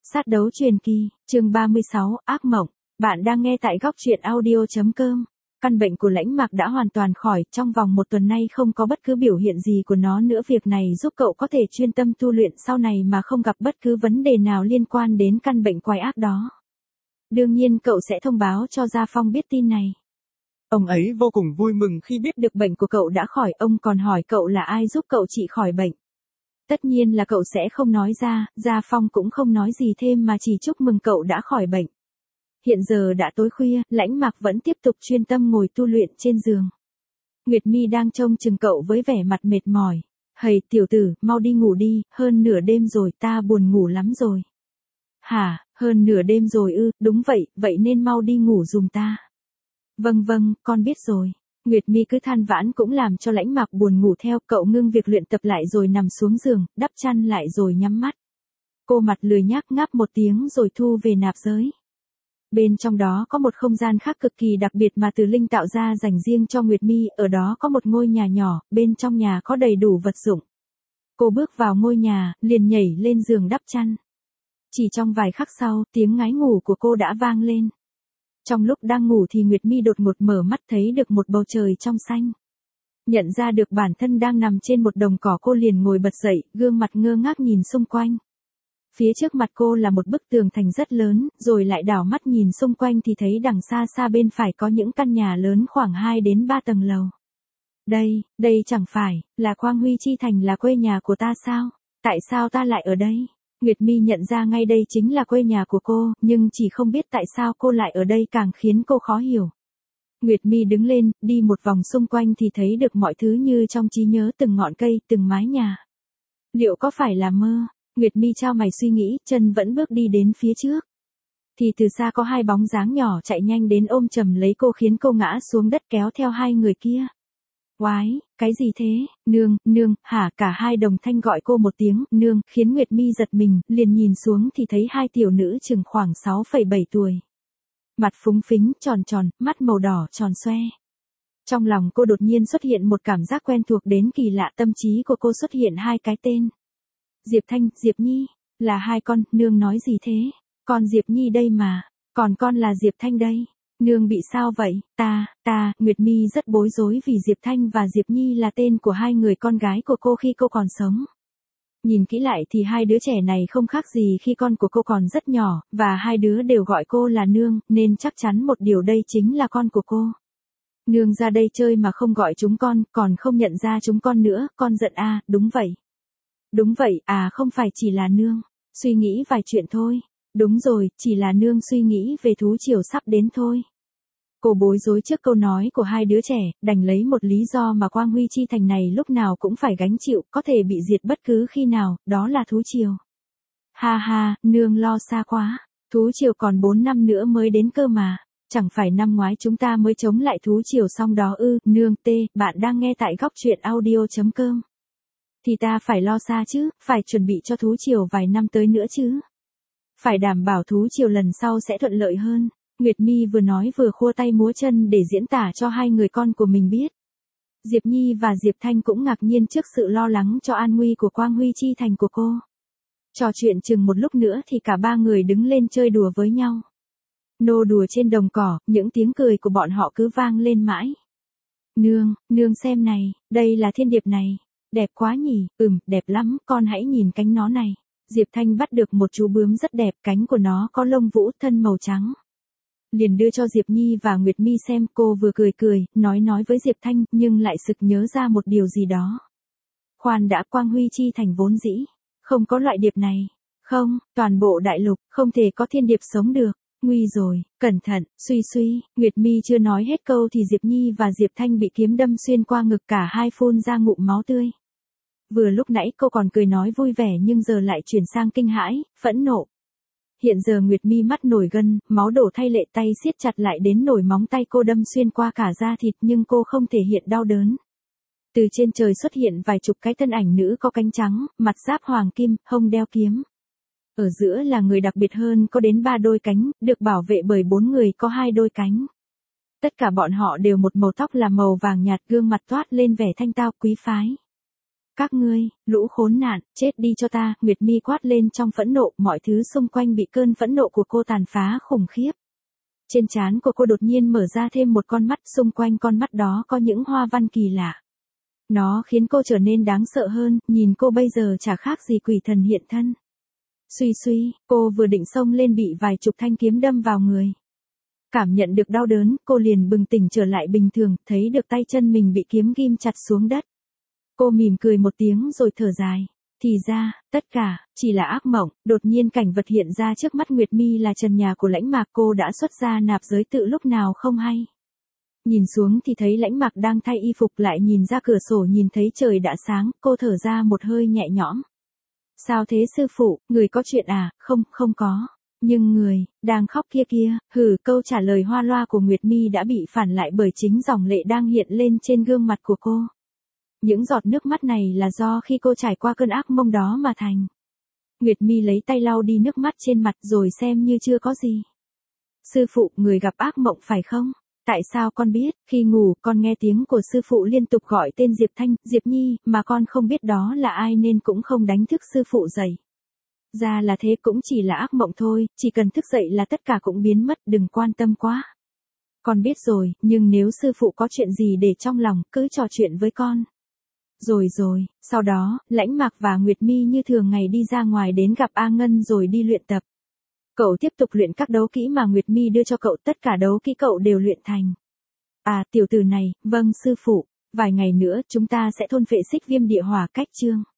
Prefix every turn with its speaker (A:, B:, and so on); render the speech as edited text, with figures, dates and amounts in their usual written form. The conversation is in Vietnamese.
A: Sát đấu truyền kỳ, chương 36, ác mộng. Bạn đang nghe tại góc truyện audio.com. Căn bệnh của Lãnh Mạc đã hoàn toàn khỏi, trong vòng một tuần nay không có bất cứ biểu hiện gì của nó nữa. Việc này giúp cậu có thể chuyên tâm tu luyện sau này mà không gặp bất cứ vấn đề nào liên quan đến căn bệnh quái ác đó. Đương nhiên cậu sẽ thông báo cho Gia Phong biết tin này.
B: Ông ấy vô cùng vui mừng khi biết
A: được bệnh của cậu đã khỏi, ông còn hỏi cậu là ai giúp cậu trị khỏi bệnh. Tất nhiên là cậu sẽ không nói ra, Gia Phong cũng không nói gì thêm mà chỉ chúc mừng cậu đã khỏi bệnh. Hiện giờ đã tối khuya, Lãnh Mạc vẫn tiếp tục chuyên tâm ngồi tu luyện trên giường. Nguyệt Mi đang trông chừng cậu với vẻ mặt mệt mỏi. Hầy tiểu tử, mau đi ngủ đi, hơn nửa đêm rồi, ta buồn ngủ lắm rồi. Hả, hơn nửa đêm rồi ư, đúng vậy, vậy nên mau đi ngủ giùm ta. Vâng vâng, con biết rồi. Nguyệt Mi cứ than vãn cũng làm cho Lãnh Mạc buồn ngủ theo, cậu ngưng việc luyện tập lại rồi nằm xuống giường, đắp chăn lại rồi nhắm mắt. Cô mặt lười nhác ngáp một tiếng rồi thu về nạp giới. Bên trong đó có một không gian khác cực kỳ đặc biệt mà Từ Linh tạo ra dành riêng cho Nguyệt Mi, ở đó có một ngôi nhà nhỏ, bên trong nhà có đầy đủ vật dụng. Cô bước vào ngôi nhà, liền nhảy lên giường đắp chăn. Chỉ trong vài khắc sau, tiếng ngáy ngủ của cô đã vang lên. Trong lúc đang ngủ thì Nguyệt Mi đột ngột mở mắt thấy được một bầu trời trong xanh. Nhận ra được bản thân đang nằm trên một đồng cỏ, cô liền ngồi bật dậy, gương mặt ngơ ngác nhìn xung quanh. Phía trước mặt cô là một bức tường thành rất lớn, rồi lại đảo mắt nhìn xung quanh thì thấy đằng xa xa bên phải có những căn nhà lớn khoảng 2 đến 3 tầng lầu. Đây chẳng phải là Quang Huy Chi Thành, là quê nhà của ta sao? Tại sao ta lại ở đây? Nguyệt Mi nhận ra ngay đây chính là quê nhà của cô, nhưng chỉ không biết tại sao cô lại ở đây càng khiến cô khó hiểu. Nguyệt Mi đứng lên, đi một vòng xung quanh thì thấy được mọi thứ như trong trí nhớ, từng ngọn cây, từng mái nhà. Liệu có phải là mơ? Nguyệt Mi chau mày suy nghĩ, chân vẫn bước đi đến phía trước. Thì từ xa có hai bóng dáng nhỏ chạy nhanh đến ôm chầm lấy cô khiến cô ngã xuống đất kéo theo hai người kia. Oái, cái gì thế? Nương, hả? Cả hai đồng thanh gọi cô một tiếng, nương, khiến Nguyệt Mi giật mình, liền nhìn xuống thì thấy hai tiểu nữ chừng khoảng 6,7 tuổi. Mặt phúng phính, tròn, mắt màu đỏ tròn xoe. Trong lòng cô đột nhiên xuất hiện một cảm giác quen thuộc đến kỳ lạ, tâm trí của cô xuất hiện hai cái tên. Diệp Thanh, Diệp Nhi, là hai con, nương nói gì thế? Con Diệp Nhi đây mà, còn con là Diệp Thanh đây. Nương bị sao vậy? Nguyệt Mi rất bối rối vì Diệp Thanh và Diệp Nhi là tên của hai người con gái của cô khi cô còn sống. Nhìn kỹ lại thì hai đứa trẻ này không khác gì khi con của cô còn rất nhỏ, và hai đứa đều gọi cô là nương, nên chắc chắn một điều đây chính là con của cô. Nương ra đây chơi mà không gọi chúng con, còn không nhận ra chúng con nữa, con giận à? Đúng vậy, à không phải chỉ là nương suy nghĩ vài chuyện thôi. Đúng rồi, chỉ là nương suy nghĩ về thú triều sắp đến thôi. Cô bối rối trước câu nói của hai đứa trẻ, đành lấy một lý do mà Quang Huy Chi Thành này lúc nào cũng phải gánh chịu, có thể bị diệt bất cứ khi nào, đó là thú triều. Ha, nương lo xa quá, thú triều còn 4 năm nữa mới đến cơ mà, chẳng phải năm ngoái chúng ta mới chống lại thú triều xong đó ư? Nương bạn đang nghe tại góc truyện audio.com. Thì ta phải lo xa chứ, phải chuẩn bị cho thú triều vài năm tới nữa chứ. Phải đảm bảo thú triều lần sau sẽ thuận lợi hơn. Nguyệt Mi vừa nói vừa khua tay múa chân để diễn tả cho hai người con của mình biết. Diệp Nhi và Diệp Thanh cũng ngạc nhiên trước sự lo lắng cho an nguy của Quang Huy Chi Thành của cô. Trò chuyện chừng một lúc nữa thì cả ba người đứng lên chơi đùa với nhau. Nô đùa trên đồng cỏ, những tiếng cười của bọn họ cứ vang lên mãi. Nương xem này, đây là thiên điệp này. Đẹp quá nhỉ? Đẹp lắm, con hãy nhìn cánh nó này. Diệp Thanh bắt được một chú bướm rất đẹp, cánh của nó có lông vũ, thân màu trắng. Liền đưa cho Diệp Nhi và Nguyệt Mi xem, cô vừa cười, nói với Diệp Thanh, nhưng lại sực nhớ ra một điều gì đó. Khoan đã, Quang Huy Chi Thành vốn dĩ không có loại điệp này. Không, toàn bộ đại lục, không thể có thiên điệp sống được. Nguy rồi, cẩn thận, suy, Nguyệt Mi chưa nói hết câu thì Diệp Nhi và Diệp Thanh bị kiếm đâm xuyên qua ngực, cả hai phun ra ngụm máu tươi. Vừa lúc nãy cô còn cười nói vui vẻ nhưng giờ lại chuyển sang kinh hãi, phẫn nộ. Hiện giờ Nguyệt Mi mắt nổi gân, máu đổ thay lệ, tay siết chặt lại đến nổi móng tay cô đâm xuyên qua cả da thịt nhưng cô không thể hiện đau đớn. Từ trên trời xuất hiện vài chục cái thân ảnh nữ có cánh trắng, mặt giáp hoàng kim, hông đeo kiếm. Ở giữa là người đặc biệt hơn, có đến 3 đôi cánh, được bảo vệ bởi 4 người có 2 đôi cánh. Tất cả bọn họ đều một màu tóc là màu vàng nhạt, gương mặt toát lên vẻ thanh tao quý phái. Các ngươi, lũ khốn nạn, chết đi cho ta, Nguyệt Mi quát lên trong phẫn nộ, mọi thứ xung quanh bị cơn phẫn nộ của cô tàn phá khủng khiếp. Trên trán của cô đột nhiên mở ra thêm một con mắt, xung quanh con mắt đó có những hoa văn kỳ lạ. Nó khiến cô trở nên đáng sợ hơn, nhìn cô bây giờ chả khác gì quỷ thần hiện thân. Suy suy, cô vừa định xông lên bị vài chục thanh kiếm đâm vào người. Cảm nhận được đau đớn, cô liền bừng tỉnh trở lại bình thường, thấy được tay chân mình bị kiếm ghim chặt xuống đất. Cô mỉm cười một tiếng rồi thở dài. Thì ra, tất cả, chỉ là ác mộng. Đột nhiên cảnh vật hiện ra trước mắt Nguyệt Mi là trần nhà của Lãnh Mạc, cô đã xuất ra nạp giới tự lúc nào không hay. Nhìn xuống thì thấy Lãnh Mạc đang thay y phục, lại nhìn ra cửa sổ nhìn thấy trời đã sáng, cô thở ra một hơi nhẹ nhõm. Sao thế sư phụ, người có chuyện à? Không, không có. Nhưng người, đang khóc kia kia, câu trả lời hoa loa của Nguyệt Mi đã bị phản lại bởi chính dòng lệ đang hiện lên trên gương mặt của cô. Những giọt nước mắt này là do khi cô trải qua cơn ác mộng đó mà thành. Nguyệt Mi lấy tay lau đi nước mắt trên mặt rồi xem như chưa có gì. Sư phụ, người gặp ác mộng phải không? Tại sao con biết, khi ngủ, con nghe tiếng của sư phụ liên tục gọi tên Diệp Thanh, Diệp Nhi, mà con không biết đó là ai nên cũng không đánh thức sư phụ dậy. Ra là thế, cũng chỉ là ác mộng thôi, chỉ cần thức dậy là tất cả cũng biến mất, đừng quan tâm quá. Con biết rồi, nhưng nếu sư phụ có chuyện gì để trong lòng, cứ trò chuyện với con. Rồi, sau đó, Lãnh Mạc và Nguyệt Mi như thường ngày đi ra ngoài đến gặp A Ngân rồi đi luyện tập. Cậu tiếp tục luyện các đấu kỹ mà Nguyệt Mi đưa cho cậu, tất cả đấu kỹ cậu đều luyện thành. À, tiểu tử này, vâng sư phụ, vài ngày nữa chúng ta sẽ thôn phệ Xích Viêm Địa Hỏa Cách Chương.